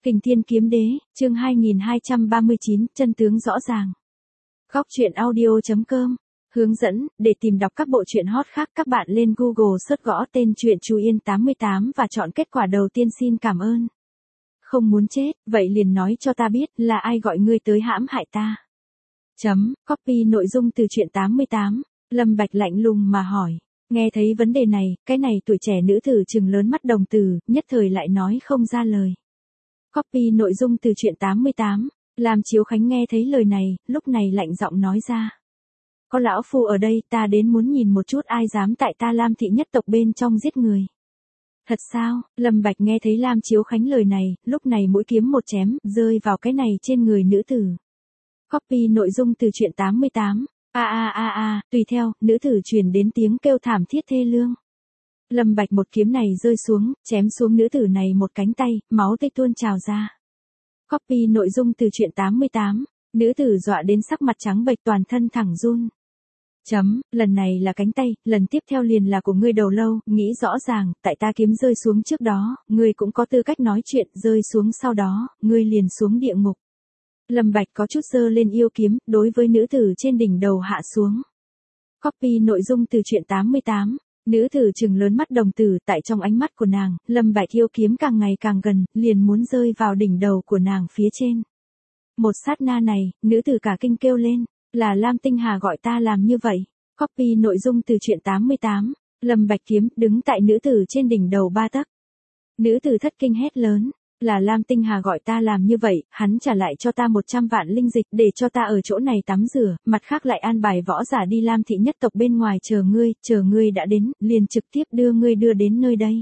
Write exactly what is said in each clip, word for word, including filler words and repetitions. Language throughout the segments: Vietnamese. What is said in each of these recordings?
Kình Thiên Kiếm Đế, chương hai nghìn hai trăm ba mươi chín, chân tướng rõ ràng. Góc truyện audio.com. Hướng dẫn, để tìm đọc các bộ truyện hot khác các bạn lên Google search gõ tên truyện Chu Yên tám mươi tám và chọn kết quả đầu tiên. Xin cảm ơn. Không muốn chết, vậy liền nói cho ta biết là ai gọi ngươi tới hãm hại ta. Chấm, copy nội dung từ truyện tám mươi tám, Lâm Bạch lạnh lùng mà hỏi. Nghe thấy vấn đề này, cái này tuổi trẻ nữ tử trừng lớn mắt đồng tử, nhất thời lại nói không ra lời. Copy nội dung từ truyện tám mươi tám, Lam Chiếu Khánh nghe thấy lời này, lúc này lạnh giọng nói ra. Có lão phu ở đây, ta đến muốn nhìn một chút ai dám tại ta Lam thị nhất tộc bên trong giết người. Thật sao? Lâm Bạch nghe thấy Lam Chiếu Khánh lời này, lúc này mũi kiếm một chém, rơi vào cái này trên người nữ tử. Copy nội dung từ truyện tám mươi tám, a a a a, tùy theo, nữ tử truyền đến tiếng kêu thảm thiết thê lương. Lâm Bạch một kiếm này rơi xuống, chém xuống nữ tử này một cánh tay, máu tươi tuôn trào ra. Copy nội dung từ truyện tám mươi tám, nữ tử dọa đến sắc mặt trắng bệch toàn thân thẳng run. Chấm, lần này là cánh tay, lần tiếp theo liền là của ngươi đầu lâu, nghĩ rõ ràng, tại ta kiếm rơi xuống trước đó, ngươi cũng có tư cách nói chuyện, rơi xuống sau đó, ngươi liền xuống địa ngục. Lâm Bạch có chút giơ lên yêu kiếm, đối với nữ tử trên đỉnh đầu hạ xuống. Copy nội dung từ truyện tám mươi tám, nữ tử trừng lớn mắt đồng tử, tại trong ánh mắt của nàng, Lâm Bạch yêu kiếm càng ngày càng gần, liền muốn rơi vào đỉnh đầu của nàng phía trên. Một sát na này, nữ tử cả kinh kêu lên, là Lam Tinh Hà gọi ta làm như vậy. Copy nội dung từ truyện tám mươi tám, Lâm Bạch kiếm, đứng tại nữ tử trên đỉnh đầu ba tấc. Nữ tử thất kinh hét lớn, là Lam Tinh Hà gọi ta làm như vậy, hắn trả lại cho ta một trăm vạn linh dịch để cho ta ở chỗ này tắm rửa, mặt khác lại an bài võ giả đi Lam thị nhất tộc bên ngoài chờ ngươi, chờ ngươi đã đến, liền trực tiếp đưa ngươi đưa đến nơi đây.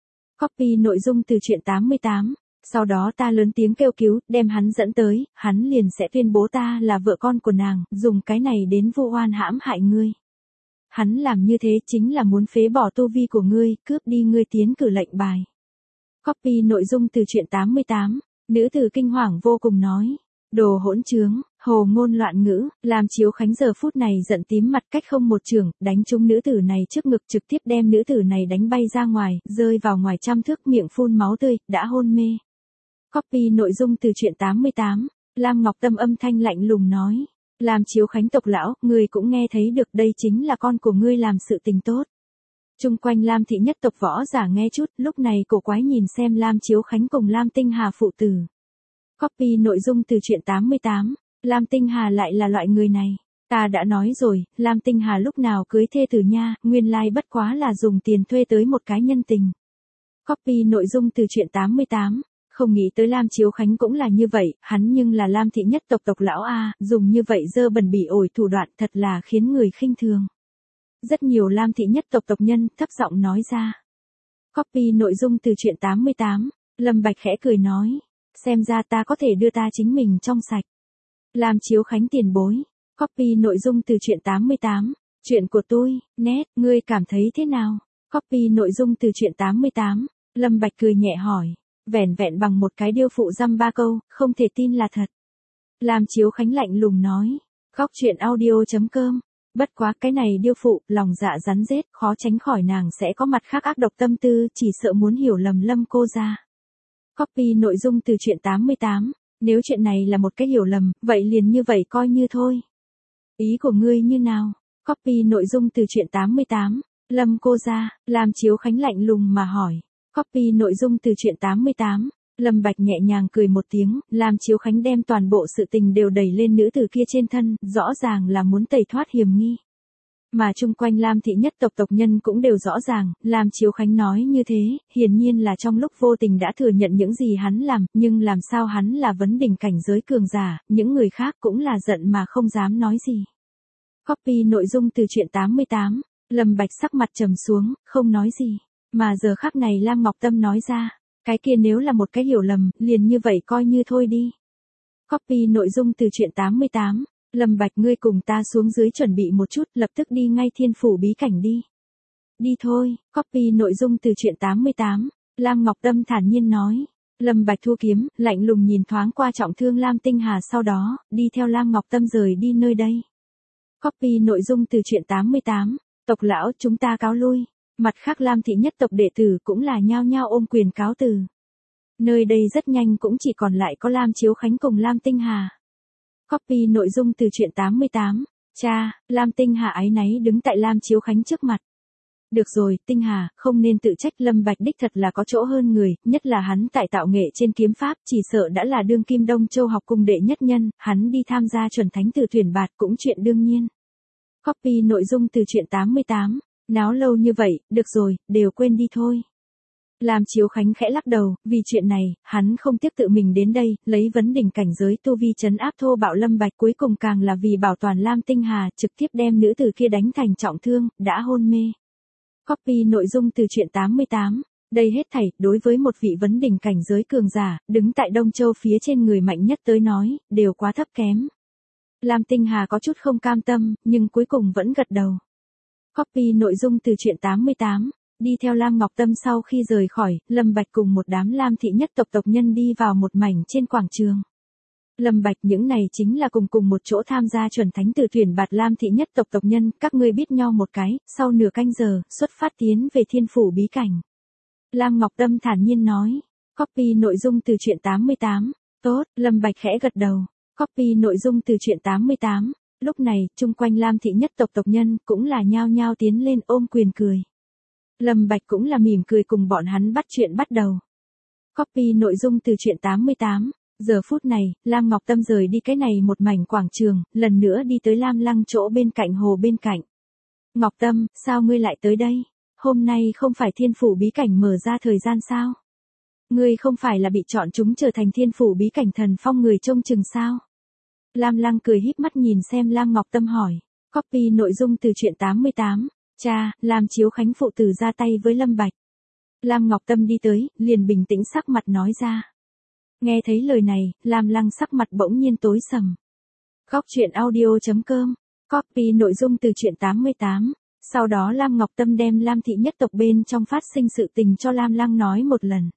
Copy nội dung từ truyện tám mươi tám, sau đó ta lớn tiếng kêu cứu, đem hắn dẫn tới, hắn liền sẽ tuyên bố ta là vợ con của nàng, dùng cái này đến vu oan hãm hại ngươi. Hắn làm như thế chính là muốn phế bỏ tu vi của ngươi, cướp đi ngươi tiến cử lệnh bài. Copy nội dung từ truyện tám mươi tám, nữ tử kinh hoàng vô cùng nói. Đồ hỗn trướng, hồ ngôn loạn ngữ, Lam Chiếu Khánh giờ phút này giận tím mặt cách không một trường, đánh trúng nữ tử này trước ngực trực tiếp đem nữ tử này đánh bay ra ngoài, rơi vào ngoài trăm thước miệng phun máu tươi, đã hôn mê. Copy nội dung từ truyện tám mươi tám, Lam Ngọc Tâm âm thanh lạnh lùng nói. Lam Chiếu Khánh tộc lão, ngươi cũng nghe thấy được đây chính là con của ngươi làm sự tình tốt. Trung quanh Lam thị nhất tộc võ giả nghe chút, lúc này cổ quái nhìn xem Lam Chiếu Khánh cùng Lam Tinh Hà phụ tử. Copy nội dung từ truyện tám mươi tám, Lam Tinh Hà lại là loại người này. Ta đã nói rồi, Lam Tinh Hà lúc nào cưới thê tử nha, nguyên lai bất quá là dùng tiền thuê tới một cái nhân tình. Copy nội dung từ truyện tám mươi tám, không nghĩ tới Lam Chiếu Khánh cũng là như vậy, hắn nhưng là Lam thị nhất tộc tộc lão a, dùng như vậy dơ bẩn bỉ ổi thủ đoạn thật là khiến người khinh thường. Rất nhiều Lam thị nhất tộc tộc nhân thấp giọng nói ra. Copy nội dung từ truyện tám mươi tám, Lâm Bạch khẽ cười nói, xem ra ta có thể đưa ta chính mình trong sạch. Lam Chiếu Khánh tiền bối. Copy nội dung từ truyện tám mươi tám, chuyện của tôi, nét, ngươi cảm thấy thế nào? Copy nội dung từ truyện tám mươi tám, Lâm Bạch cười nhẹ hỏi, vẻn vẹn bằng một cái điêu phụ dăm ba câu, không thể tin là thật. Lam Chiếu Khánh lạnh lùng nói, góc truyện audio.com. Bất quá cái này điêu phụ, lòng dạ rắn rết, khó tránh khỏi nàng sẽ có mặt khác ác độc tâm tư, chỉ sợ muốn hiểu lầm Lâm cô ra. Copy nội dung từ truyện tám mươi tám, nếu chuyện này là một cái hiểu lầm, vậy liền như vậy coi như thôi. Ý của ngươi như nào? Copy nội dung từ truyện tám mươi tám, Lâm cô ra, Lam Chiếu Khánh lạnh lùng mà hỏi. Copy nội dung từ truyện tám mươi tám, Lâm Bạch nhẹ nhàng cười một tiếng, Lam Chiếu Khánh đem toàn bộ sự tình đều đẩy lên nữ tử kia trên thân, rõ ràng là muốn tẩy thoát hiểm nghi. Mà chung quanh Lam thị nhất tộc tộc nhân cũng đều rõ ràng, Lam Chiếu Khánh nói như thế, hiển nhiên là trong lúc vô tình đã thừa nhận những gì hắn làm, nhưng làm sao hắn là vấn đỉnh cảnh giới cường giả, những người khác cũng là giận mà không dám nói gì. Copy nội dung từ truyện tám mươi tám, Lâm Bạch sắc mặt trầm xuống, không nói gì, mà giờ khắc này Lam Ngọc Tâm nói ra. Cái kia nếu là một cái hiểu lầm, liền như vậy coi như thôi đi. Copy nội dung từ truyện tám mươi tám, Lâm Bạch ngươi cùng ta xuống dưới chuẩn bị một chút, lập tức đi ngay thiên phủ bí cảnh đi. Đi thôi, copy nội dung từ truyện tám mươi tám, Lam Ngọc Tâm thản nhiên nói. Lâm Bạch thu kiếm, lạnh lùng nhìn thoáng qua trọng thương Lam Tinh Hà sau đó, đi theo Lam Ngọc Tâm rời đi nơi đây. Copy nội dung từ truyện tám mươi tám, tộc lão chúng ta cáo lui. Mặt khác Lam thị nhất tộc đệ tử cũng là nhao nhao ôm quyền cáo từ. Nơi đây rất nhanh cũng chỉ còn lại có Lam Chiếu Khánh cùng Lam Tinh Hà. Copy nội dung từ truyện tám mươi tám. Cha, Lam Tinh Hà áy náy đứng tại Lam Chiếu Khánh trước mặt. Được rồi, Tinh Hà, không nên tự trách, Lâm Bạch đích thật là có chỗ hơn người, nhất là hắn tại tạo nghệ trên kiếm pháp, chỉ sợ đã là đương kim Đông Châu học cung đệ nhất nhân, hắn đi tham gia chuẩn thánh tử tuyển bạt cũng chuyện đương nhiên. Copy nội dung từ truyện tám mươi tám. Náo lâu như vậy, được rồi, đều quên đi thôi. Lam Chiếu Khánh khẽ lắc đầu, vì chuyện này, hắn không tiếc tự mình đến đây, lấy vấn đỉnh cảnh giới tu vi trấn áp thô bạo Lâm Bạch, cuối cùng càng là vì bảo toàn Lam Tinh Hà, trực tiếp đem nữ tử kia đánh thành trọng thương, đã hôn mê. Copy nội dung từ truyện tám mươi tám. Đây hết thảy, đối với một vị vấn đỉnh cảnh giới cường giả, đứng tại Đông Châu phía trên người mạnh nhất tới nói, đều quá thấp kém. Lam Tinh Hà có chút không cam tâm, nhưng cuối cùng vẫn gật đầu. Copy nội dung từ truyện tám mươi tám. Đi theo Lam Ngọc Tâm sau khi rời khỏi, Lâm Bạch cùng một đám Lam thị nhất tộc tộc nhân đi vào một mảnh trên quảng trường. Lâm Bạch, những này chính là cùng cùng một chỗ tham gia chuẩn thánh tử tuyển bạt Lam thị nhất tộc tộc nhân, các ngươi biết nhau một cái, sau nửa canh giờ, xuất phát tiến về Thiên Phủ bí cảnh. Lam Ngọc Tâm thản nhiên nói. Copy nội dung từ truyện tám mươi tám. Tốt, Lâm Bạch khẽ gật đầu. Copy nội dung từ truyện tám mươi tám. Lúc này, chung quanh Lam thị nhất tộc tộc nhân cũng là nhao nhao tiến lên ôm quyền cười. Lâm Bạch cũng là mỉm cười cùng bọn hắn bắt chuyện bắt đầu. Copy nội dung từ truyện tám mươi tám. Giờ phút này, Lam Ngọc Tâm rời đi cái này một mảnh quảng trường, lần nữa đi tới Lam Lăng chỗ bên cạnh hồ bên cạnh. Ngọc Tâm, sao ngươi lại tới đây? Hôm nay không phải Thiên Phủ bí cảnh mở ra thời gian sao? Ngươi không phải là bị chọn chúng trở thành Thiên Phủ bí cảnh thần phong người trông chừng sao? Lam Lăng cười híp mắt nhìn xem Lam Ngọc Tâm hỏi. Copy nội dung từ truyện tám mươi tám. Cha, Lam Chiếu Khánh phụ tử ra tay với Lâm Bạch. Lam Ngọc Tâm đi tới, liền bình tĩnh sắc mặt nói ra. Nghe thấy lời này, Lam Lăng sắc mặt bỗng nhiên tối sầm. Góc truyện audio chấm com. Copy nội dung từ truyện tám mươi tám. Sau đó Lam Ngọc Tâm đem Lam thị nhất tộc bên trong phát sinh sự tình cho Lam Lăng nói một lần.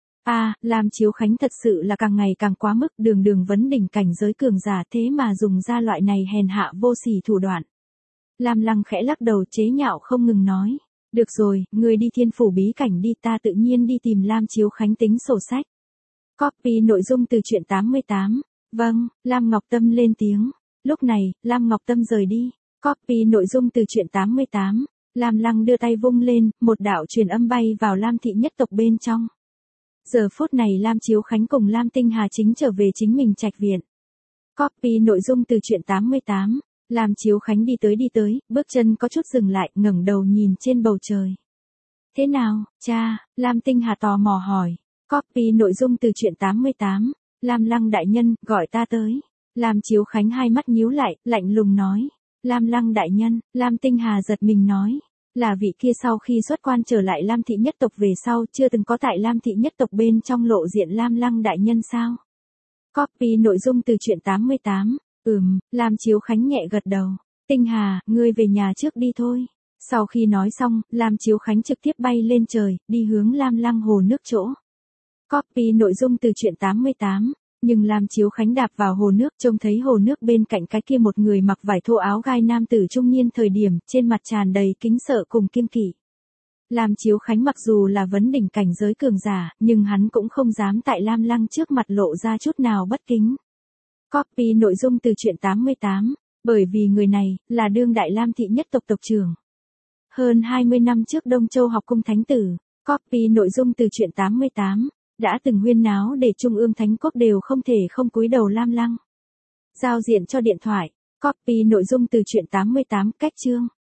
À, Lam Chiếu Khánh thật sự là càng ngày càng quá mức, đường đường vấn đỉnh cảnh giới cường giả, thế mà dùng ra loại này hèn hạ vô sỉ thủ đoạn. Lam Lăng khẽ lắc đầu chế nhạo không ngừng nói. Được rồi, ngươi đi Thiên Phủ bí cảnh đi, ta tự nhiên đi tìm Lam Chiếu Khánh tính sổ sách. Copy nội dung từ truyện tám mươi tám. Vâng, Lam Ngọc Tâm lên tiếng. Lúc này, Lam Ngọc Tâm rời đi. Copy nội dung từ truyện tám mươi tám. Lam Lăng đưa tay vung lên, một đạo truyền âm bay vào Lam thị nhất tộc bên trong. Giờ phút này Lam Chiếu Khánh cùng Lam Tinh Hà chính trở về chính mình trạch viện. Copy nội dung từ truyện tám mươi tám. Lam Chiếu Khánh đi tới đi tới, bước chân có chút dừng lại, ngẩng đầu nhìn trên bầu trời. Thế nào, cha? Lam Tinh Hà tò mò hỏi. Copy nội dung từ truyện tám mươi tám. Lam Lăng đại nhân, gọi ta tới. Lam Chiếu Khánh hai mắt nhíu lại, lạnh lùng nói. Lam Lăng đại nhân, Lam Tinh Hà giật mình nói. Là vị kia sau khi xuất quan trở lại Lam thị nhất tộc về sau, chưa từng có tại Lam thị nhất tộc bên trong lộ diện Lam Lăng đại nhân sao? Copy nội dung từ truyện tám mươi tám. Ừm, Lam Chiếu Khánh nhẹ gật đầu. Tinh Hà, ngươi về nhà trước đi thôi. Sau khi nói xong, Lam Chiếu Khánh trực tiếp bay lên trời, đi hướng Lam Lăng hồ nước chỗ. Copy nội dung từ truyện tám mươi tám. Nhưng Lam Chiếu Khánh đạp vào hồ nước, trông thấy hồ nước bên cạnh cái kia một người mặc vải thô áo gai nam tử trung niên thời điểm, trên mặt tràn đầy kính sợ cùng kiêng kỵ. Lam Chiếu Khánh mặc dù là vấn đỉnh cảnh giới cường giả, nhưng hắn cũng không dám tại Lam Lăng trước mặt lộ ra chút nào bất kính. Copy nội dung từ truyện tám mươi tám. Bởi vì người này, là đương đại Lam thị nhất tộc tộc trưởng. Hơn hai mươi năm trước Đông Châu học cung thánh tử. Copy nội dung từ truyện tám mươi tám. Đã từng huyên náo để Trung ương Thánh Quốc đều không thể không cúi đầu Lam Lăng. Giao diện cho điện thoại. Copy nội dung từ truyện tám mươi tám. Cách chương.